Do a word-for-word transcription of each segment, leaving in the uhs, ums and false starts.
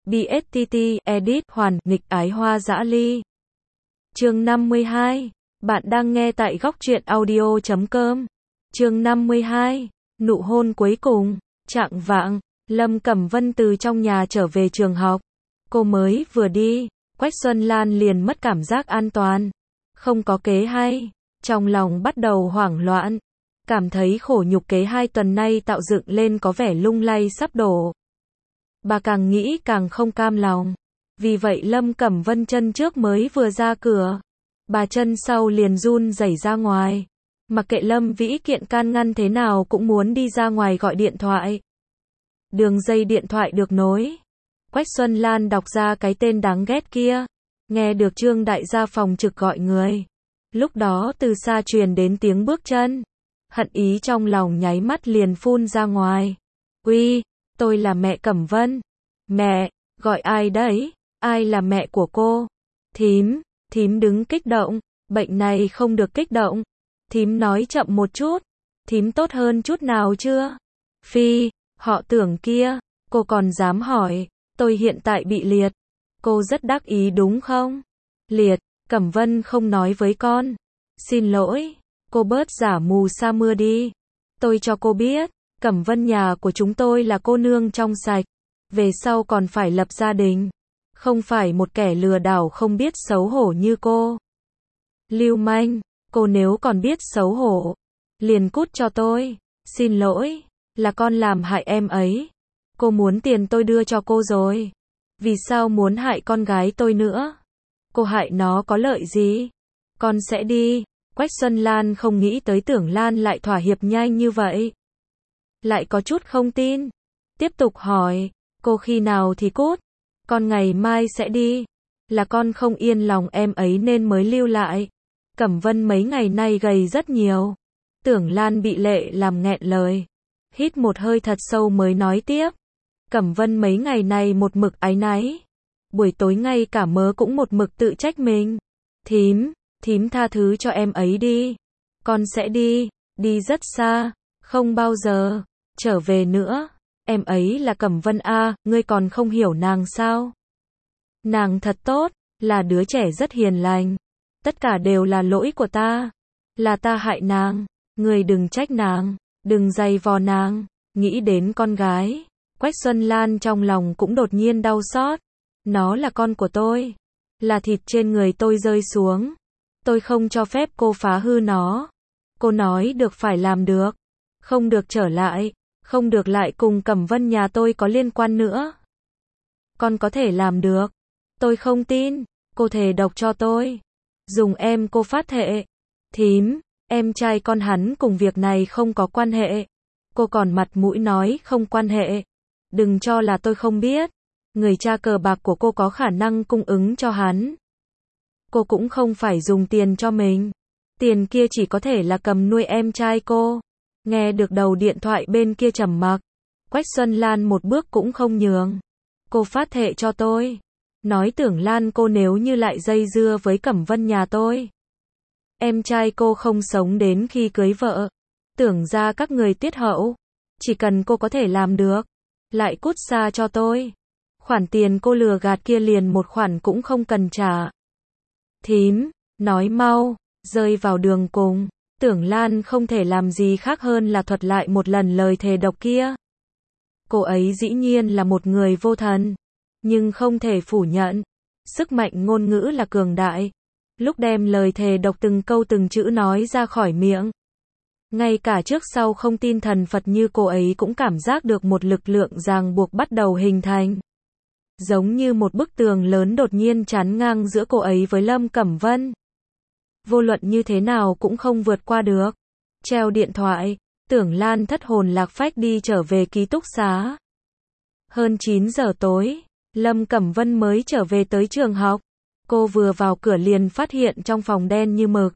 bê ét tê tê, edit, hoàn, nghịch ái hoa dã ly. Chương năm mươi hai. Bạn đang nghe tại góc truyện audio chấm com. Chương năm mươi hai. Nụ hôn cuối cùng. Chạng vạng, Lâm Cẩm Vân từ trong nhà trở về trường học. Cô mới vừa đi, Quách Xuân Lan liền mất cảm giác an toàn. Không có kế hay. Trong lòng bắt đầu hoảng loạn. Cảm thấy khổ nhục kế hai tuần nay tạo dựng lên có vẻ lung lay sắp đổ. Bà càng nghĩ càng không cam lòng. Vì vậy Lâm Cẩm Vân chân trước mới vừa ra cửa, bà chân sau liền run rẩy ra ngoài. Mặc kệ Lâm Vĩ Kiện can ngăn thế nào cũng muốn đi ra ngoài gọi điện thoại. Đường dây điện thoại được nối. Quách Xuân Lan đọc ra cái tên đáng ghét kia. Nghe được Trương đại gia phòng trực gọi người. Lúc đó từ xa truyền đến tiếng bước chân. Hận ý trong lòng nháy mắt liền phun ra ngoài. Uy, tôi là mẹ Cẩm Vân. Mẹ, gọi ai đấy? Ai là mẹ của cô? Thím, thím đứng kích động. Bệnh này không được kích động. Thím nói chậm một chút. Thím tốt hơn chút nào chưa? Phi, họ Tưởng kia, cô còn dám hỏi. Tôi hiện tại bị liệt. Cô rất đắc ý đúng không? Liệt, Cẩm Vân không nói với con. Xin lỗi, cô bớt giả mù sa mưa đi. Tôi cho cô biết, Cẩm Vân nhà của chúng tôi là cô nương trong sạch. Về sau còn phải lập gia đình. Không phải một kẻ lừa đảo không biết xấu hổ như cô. Lưu manh, cô nếu còn biết xấu hổ, liền cút cho tôi. Xin lỗi, là con làm hại em ấy. Cô muốn tiền tôi đưa cho cô rồi. Vì sao muốn hại con gái tôi nữa? Cô hại nó có lợi gì? Con sẽ đi. Quách Xuân Lan không nghĩ tới Tưởng Lan lại thỏa hiệp nhanh như vậy. Lại có chút không tin. Tiếp tục hỏi, cô khi nào thì cút? Con ngày mai sẽ đi. Là con không yên lòng em ấy nên mới lưu lại. Cẩm Vân mấy ngày nay gầy rất nhiều. Tưởng Lan bị lệ làm nghẹn lời. Hít một hơi thật sâu mới nói tiếp. Cẩm Vân mấy ngày này một mực áy náy. Buổi tối ngay cả mớ cũng một mực tự trách mình. Thím, thím tha thứ cho em ấy đi. Con sẽ đi, đi rất xa, không bao giờ trở về nữa. Em ấy là Cẩm Vân a, ngươi còn không hiểu nàng sao? Nàng thật tốt, là đứa trẻ rất hiền lành. Tất cả đều là lỗi của ta. Là ta hại nàng, ngươi đừng trách nàng, đừng giày vò nàng. Nghĩ đến con gái, Quách Xuân Lan trong lòng cũng đột nhiên đau xót. Nó là con của tôi, là thịt trên người tôi rơi xuống. Tôi không cho phép cô phá hư nó. Cô nói được phải làm được, không được trở lại, không được lại cùng Cẩm Vân nhà tôi có liên quan nữa. Con có thể làm được. Tôi không tin. Cô thề độc cho tôi. Dùng em cô phát thệ. Thím, em trai con hắn cùng việc này không có quan hệ. Cô còn mặt mũi nói không quan hệ. Đừng cho là tôi không biết. Người cha cờ bạc của cô có khả năng cung ứng cho hắn. Cô cũng không phải dùng tiền cho mình. Tiền kia chỉ có thể là cầm nuôi em trai cô. Nghe được đầu điện thoại bên kia trầm mặc. Quách Xuân Lan một bước cũng không nhường. Cô phát thệ cho tôi. Nói Tưởng Lan cô nếu như lại dây dưa với Cẩm Vân nhà tôi. Em trai cô không sống đến khi cưới vợ. Tưởng ra các người tiết hậu. Chỉ cần cô có thể làm được. Lại cút xa cho tôi. Khoản tiền cô lừa gạt kia liền một khoản cũng không cần trả. Thím, nói mau, rơi vào đường cùng. Tưởng Lan không thể làm gì khác hơn là thuật lại một lần lời thề độc kia. Cô ấy dĩ nhiên là một người vô thần. Nhưng không thể phủ nhận. Sức mạnh ngôn ngữ là cường đại. Lúc đem lời thề độc từng câu từng chữ nói ra khỏi miệng. Ngay cả trước sau không tin thần Phật như cô ấy cũng cảm giác được một lực lượng ràng buộc bắt đầu hình thành. Giống như một bức tường lớn đột nhiên chắn ngang giữa cô ấy với Lâm Cẩm Vân. Vô luận như thế nào cũng không vượt qua được. Treo điện thoại, Tưởng Lan thất hồn lạc phách đi trở về ký túc xá. Hơn chín giờ tối, Lâm Cẩm Vân mới trở về tới trường học. Cô vừa vào cửa liền phát hiện trong phòng đen như mực.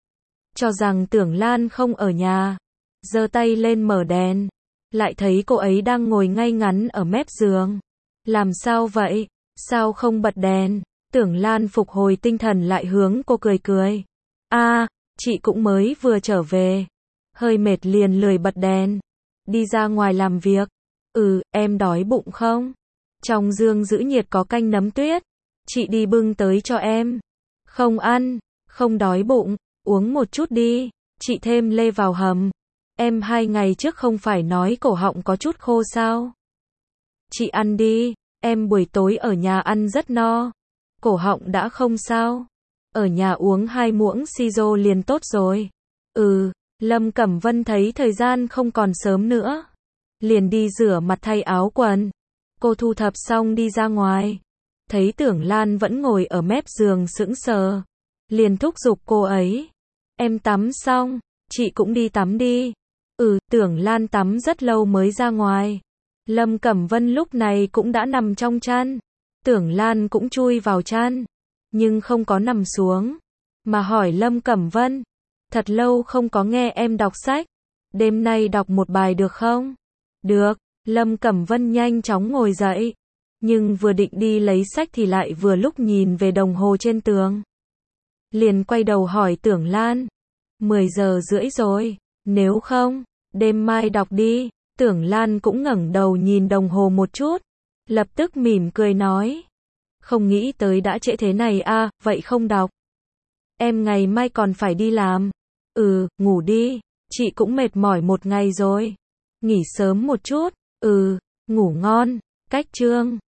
Cho rằng Tưởng Lan không ở nhà. Giơ tay lên mở đèn. Lại thấy cô ấy đang ngồi ngay ngắn ở mép giường. Làm sao vậy? Sao không bật đèn? Tưởng Lan phục hồi tinh thần lại hướng cô cười cười. A, à, chị cũng mới vừa trở về. Hơi mệt liền lười bật đèn. Đi ra ngoài làm việc. Ừ, em đói bụng không? Trong dương giữ nhiệt có canh nấm tuyết. Chị đi bưng tới cho em. Không ăn, không đói bụng, uống một chút đi. Chị thêm lê vào hầm. Em hai ngày trước không phải nói cổ họng có chút khô sao? Chị ăn đi, em buổi tối ở nhà ăn rất no. Cổ họng đã không sao. Ở nhà uống hai muỗng siro liền tốt rồi. Ừ, Lâm Cẩm Vân thấy thời gian không còn sớm nữa. Liền đi rửa mặt thay áo quần. Cô thu thập xong đi ra ngoài. Thấy Tưởng Lan vẫn ngồi ở mép giường sững sờ. Liền thúc giục cô ấy. Em tắm xong, chị cũng đi tắm đi. Ừ, Tưởng Lan tắm rất lâu mới ra ngoài. Lâm Cẩm Vân lúc này cũng đã nằm trong chăn. Tưởng Lan cũng chui vào chăn, nhưng không có nằm xuống, mà hỏi Lâm Cẩm Vân. Thật lâu không có nghe em đọc sách. Đêm nay đọc một bài được không? Được, Lâm Cẩm Vân nhanh chóng ngồi dậy. Nhưng vừa định đi lấy sách thì lại vừa lúc nhìn về đồng hồ trên tường. Liền quay đầu hỏi Tưởng Lan. mười giờ rưỡi rồi, nếu không, đêm mai đọc đi. Tưởng Lan cũng ngẩng đầu nhìn đồng hồ một chút. Lập tức mỉm cười nói. Không nghĩ tới đã trễ thế này à, vậy không đọc. Em ngày mai còn phải đi làm. Ừ, ngủ đi, chị cũng mệt mỏi một ngày rồi. Nghỉ sớm một chút. Ừ, ngủ ngon. Cách chương